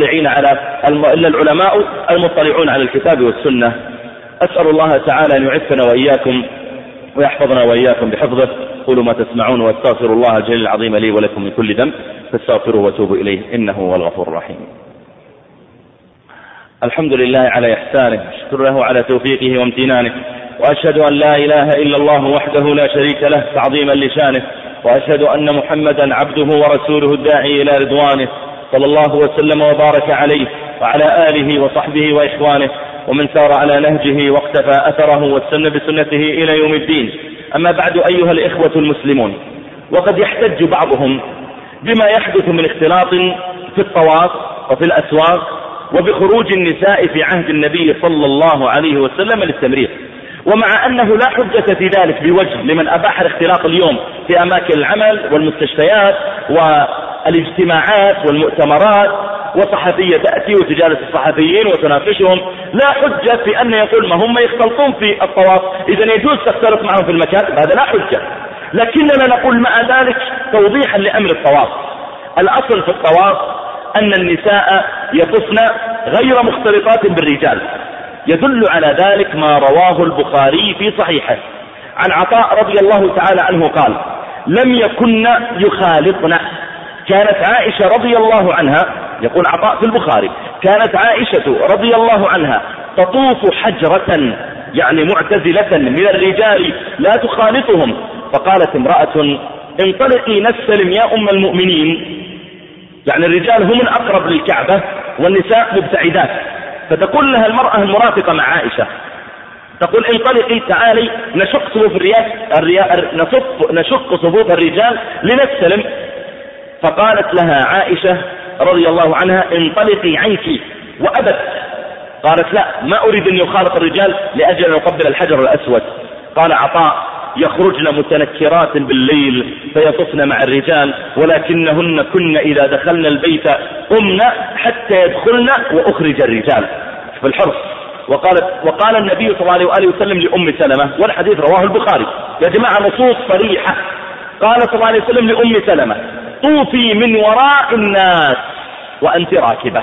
المطلعون على الكتاب والسنة. أسأل الله تعالى أن يعفنا وإياكم ويحفظنا وإياكم بحفظه. قولوا ما تسمعون، واستغفر الله الجليل العظيم لي ولكم من كل ذنب فاستغفروه وتوبوا إليه إنه هو الغفور الرحيم. الحمد لله على إحسانه، أشكر له على توفيقه وامتنانه، وأشهد أن لا إله إلا الله وحده لا شريك له تعظيما لشانه، وأشهد أن محمدا عبده ورسوله الداعي إلى رضوانه، صلى الله وسلم وبارك عليه وعلى آله وصحبه وإخوانه ومن سار على نهجه واقتفى أثره واستنى بسنته إلى يوم الدين. أما بعد، أيها الإخوة المسلمون، وقد يحتج بعضهم بما يحدث من اختلاط في الطواف وفي الأسواق وبخروج النساء في عهد النبي صلى الله عليه وسلم للتمريض، ومع أنه لا حجة في ذلك بوجه لمن أباح الاختلاط اليوم في أماكن العمل والمستشفيات والاجتماعات والمؤتمرات، وصحفية تأتي وتجالس الصحفيين وتناقشهم، لا حجة في أن يقول ما هم يختلطون في الطواف إذا يجوز تختلط معهم في المكان، هذا لا حجة. لكننا نقول مع ذلك توضيحا لأمر الطواف، الأصل في الطواف أن النساء يطفن غير مختلطات بالرجال، يدل على ذلك ما رواه البخاري في صحيحه عن عطاء رضي الله تعالى عنه قال: لم يكن يخالطن. كانت عائشة رضي الله عنها، يقول عطاء في البخاري، كانت عائشة رضي الله عنها تطوف حجرة، يعني معتزلة من الرجال لا تخالطهم، فقالت امرأة: انطلقي نستلم يا أم المؤمنين، يعني الرجال هم الأقرب للكعبة والنساء مبتعدات، فتقول لها المرأة المرافقة مع عائشة، تقول: انطلقي تعالي نشق صفوف الرجال لنستلم. فقالت لها عائشة رضي الله عنها: انطلقي عنك، وأبت، قالت: لا، ما أريد أن يخالط الرجال لأجل أن أقبل الحجر الأسود. قال عطاء: يخرجن متنكرات بالليل فيطفن مع الرجال، ولكنهن كن إذا دخلن البيت قمن حتى يدخلن وأخرج الرجال في الحرص. وقال النبي صلى الله عليه وسلم لأم سلمة، والحديث رواه البخاري، يا جماعة نصوص صريحة، قال صلى الله عليه وسلم لأم سلمة: طوفي من وراء الناس وأنت راكبة.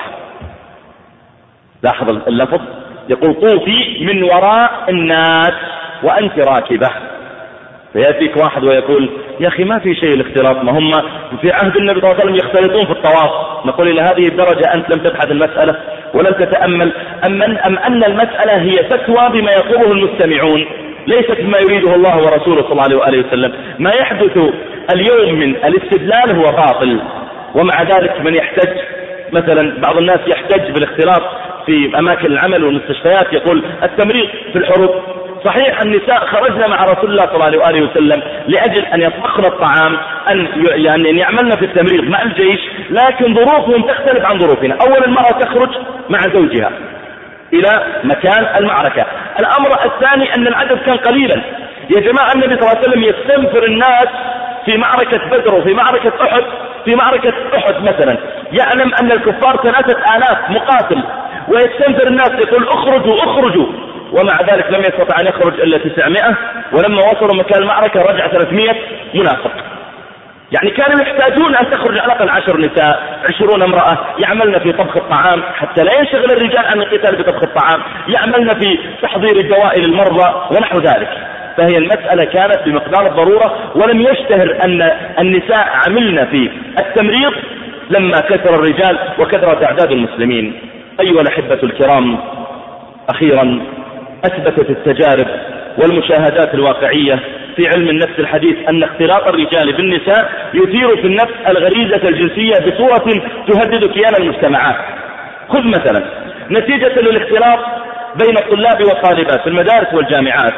لاحظ اللفظ، يقول: طوفي من وراء الناس وأنت راكبة. فيأتيك واحد ويقول: يا أخي ما في شيء الاختلاط، ما هم في عهد النبي صلى الله عليه وسلم يختلطون في الطواف. نقول: إلى هذه الدرجة أنت لم تبحث المسألة ولم تتأمل، أم أن المسألة هي فتوى بما يطلبه المستمعون، ليست بما يريده الله ورسوله صلى الله عليه وسلم. ما يحدث اليوم من الاستدلال هو باطل، ومع ذلك من يحتج، مثلا بعض الناس يحتج بالاختلاط في أماكن العمل والمستشفيات، يقول: التمريض في الحروب. صحيح النساء خرجنا مع رسول الله صلى الله عليه وسلم لأجل أن يطبخن الطعام، أن يعملن في التمريض مع الجيش، لكن ظروفهم تختلف عن ظروفنا. أول المرأة تخرج مع زوجها إلى مكان المعركة. الأمر الثاني أن العدد كان قليلا. يا جماعة النبي صلى الله عليه وسلم يستنفر الناس في معركة بدر وفي معركة أحد. في معركة أحد مثلا يعلم أن الكفار 3000 مقاتل، ويستنفر الناس يقول: اخرجوا، ومع ذلك لم يستطع أن يخرج إلا 900، ولما وصلوا مكان المعركة رجع 300 منافق. يعني كانوا يحتاجون أن تخرج على الأقل 10 نساء 20 امرأة يعملن في طبخ الطعام، حتى لا ينشغل الرجال عن القتال بطبخ الطعام، يعملن في تحضير الدواء للمرضى ونحو ذلك. فهي المسألة كانت بمقدار الضرورة، ولم يشتهر أن النساء عملن في التمريض لما كثر الرجال وكثرت أعداد المسلمين. أيها الأحبة الكرام، أخيرا أثبتت التجارب والمشاهدات الواقعية في علم النفس الحديث أن اختلاط الرجال بالنساء يثير في النفس الغريزة الجنسية بصورة تهدد كيان المجتمعات. خذ مثلا نتيجة للاختلاط بين الطلاب والطالبات في المدارس والجامعات،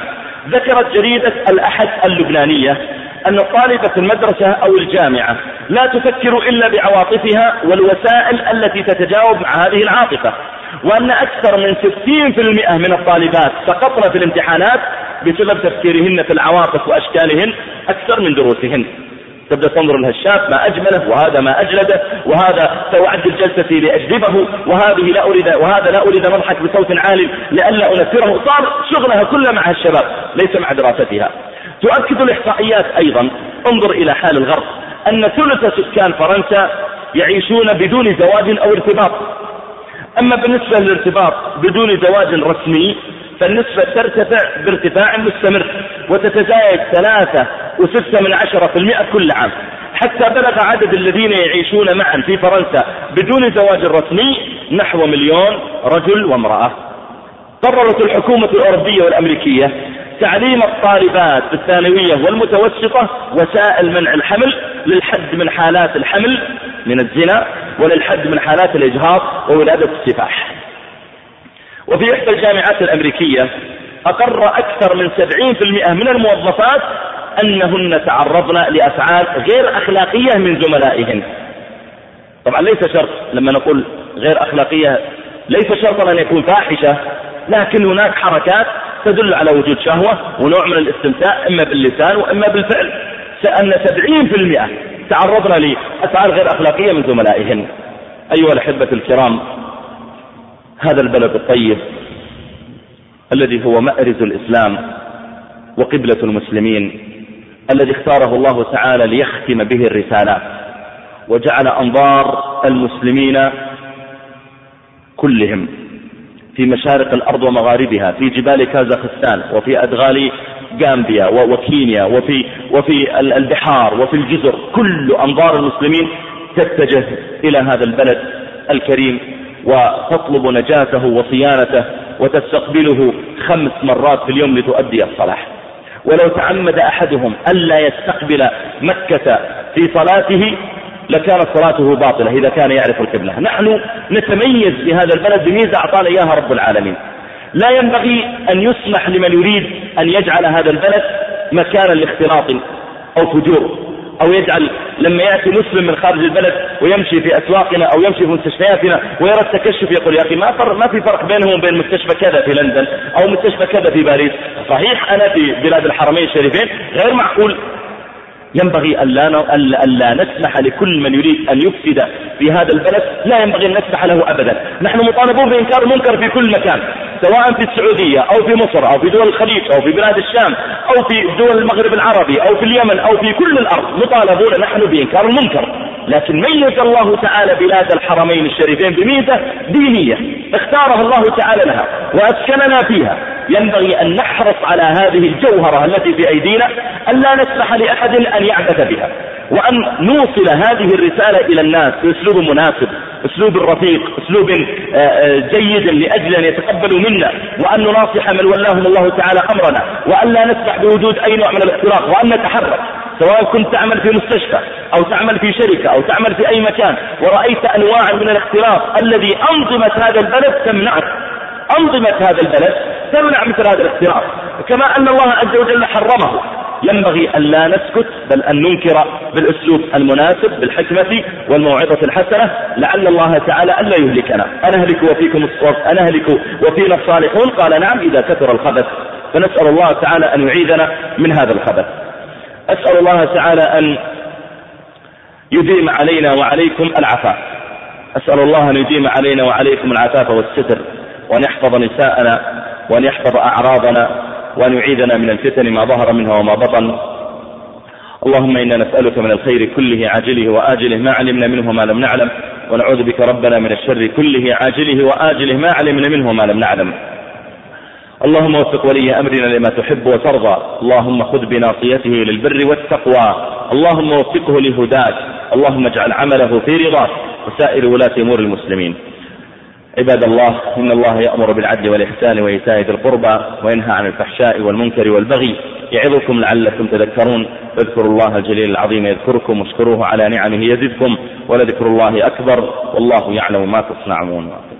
ذكرت جريدة الأحد اللبنانية أن الطالبة في المدرسة أو الجامعة لا تفكر إلا بعواطفها والوسائل التي تتجاوب مع هذه العاطفة، وأن أكثر من 60% من الطالبات سقطن في الامتحانات بسبب تفكيرهن في العواطف وأشكالهن أكثر من دروسهن. تبدأ تنظر لها الشاب ما أجمله، وهذا ما أجلده، وهذا سأعدل جلستي لأجذبه، وهذا لا أريد نضحك بصوت عالي لئلا أنفره. صار شغلها كله مع الشباب ليس مع دراستها. تؤكد الإحصائيات أيضا، انظر إلى حال الغرب، أن ثلث سكان فرنسا يعيشون بدون زواج أو ارتباط. أما بالنسبة للارتباط بدون زواج رسمي فالنسبة ترتفع بارتفاع مستمر وتتزايد 3.6% كل عام، حتى بلغ عدد الذين يعيشون معا في فرنسا بدون زواج رسمي نحو 1,000,000 رجل وامرأة. قررت الحكومة الأوروبية والأمريكية تعليم الطالبات في الثانوية والمتوسطة وسائل منع الحمل للحد من حالات الحمل من الزنا وللحد من حالات الإجهاض وولادة السفاح. وفي إحدى الجامعات الأمريكية أقر أكثر من 70% من الموظفات أنهن تعرضن لأفعال غير أخلاقية من زملائهن. طبعا ليس شرط لما نقول غير أخلاقية ليس شرطا أن يكون فاحشة، لكن هناك حركات تدل على وجود شهوة ونوع من الاستمتاع إما باللسان وإما بالفعل، أن 70% تعرضن لأفعال غير أخلاقية من زملائهن. أيها الأحبة الكرام، هذا البلد الطيب الذي هو مأرز الإسلام وقبلة المسلمين، الذي اختاره الله تعالى ليختم به الرسالات وجعل أنظار المسلمين كلهم في مشارق الأرض ومغاربها، في جبال كازاخستان وفي أدغال غامبيا وكينيا وفي البحار وفي الجزر، كل أنظار المسلمين تتجه إلى هذا البلد الكريم وتطلب نجاته وصيانته وتستقبله 5 مرات في اليوم لتؤدي الصلاة. ولو تعمد أحدهم ألا يستقبل مكة في صلاته لكانت صلاته باطلة إذا كان يعرف القبلة. نحن نتميز في هذا البلد بميزة أعطانا إياها رب العالمين. لا ينبغي أن يسمح لمن يريد أن يجعل هذا البلد مكانا لاختلاط أو فجور، أو يجعل لما يأتي مسلم من خارج البلد ويمشي في أسواقنا أو يمشي في مستشفياتنا ويرى التكشف يقول يا أخي ما في فرق بينهم وبين مستشفى كذا في لندن أو مستشفى كذا في باريس. صحيح أنا في بلاد الحرمين الشريفين، غير معقول. ينبغي ألا نسمح لكل من يريد أن يفسد في هذا البلد، لا ينبغي أن نسمح له أبدا. نحن مطالبون بإنكار المنكر في كل مكان، سواء في السعودية أو في مصر أو في دول الخليج أو في بلاد الشام أو في دول المغرب العربي أو في اليمن أو في كل الأرض، مطالبون نحن بإنكار المنكر. لكن ميز الله تعالى بلاد الحرمين الشريفين بميزة دينية اختارها الله تعالى لها وأسكننا فيها. ينبغي أن نحرص على هذه الجوهرة التي في أيدينا، أن لا نسمح لأحد أن يعبث بها، وأن نوصل هذه الرسالة إلى الناس بأسلوب مناسب، أسلوب رفيق، أسلوب جيد لأجل أن يتقبلوا منا، وأن نناصح من ولاهم الله تعالى أمرنا، وأن لا نسمح بوجود أي نوع من الاختراق، وأن نتحرك. سواء كنت تعمل في مستشفى أو تعمل في شركة أو تعمل في أي مكان ورأيت أنواع من الاختلاط الذي أنظمة هذا البلد تمنعه، أنظمة هذا البلد تمنع مثل هذا الاختلاط، كما أن الله عز وجل حرمه. ينبغي أن لا نسكت، بل أن ننكر بالأسلوب المناسب بالحكمة والموعظة الحسنة، لعل الله تعالى ألا يهلكنا. أنا أهلك وفيكم الصوت، أنا أهلك وفينا الصالحون. قال نعم إذا كثر الخبث. فنسأل الله تعالى أن يعيذنا من هذا الخبث. أسأل الله تعالى أن يديم علينا وعليكم العفاف. أسأل الله أن يديم علينا وعليكم العفاف والستر، وأن يحفظ نساءنا وأن يحفظ أعراضنا، وأن يعيذنا من الفتن ما ظهر منها وما بطن. اللهم إنا نسألك من الخير كله عاجله وآجله ما علمنا منه ما لم نعلم، ونعوذ بك ربنا من الشر كله عاجله وآجله ما علمنا منه ما لم نعلم. اللهم وفق ولي أمرنا لما تحب وترضى، اللهم خذ بناصيته للبر والتقوى، اللهم وفقه لهداك، اللهم اجعل عمله في رضاك وسائر ولاة أمور المسلمين. عباد الله، إن الله يأمر بالعدل والإحسان وإيتاء ذي القربى وينهى عن الفحشاء والمنكر والبغي، يعظكم لعلكم تذكرون. فاذكروا الله الجليل العظيم يذكركم، واشكروه على نعمه يزدكم، ولذكر الله أكبر، والله يعلم ما تصنعون.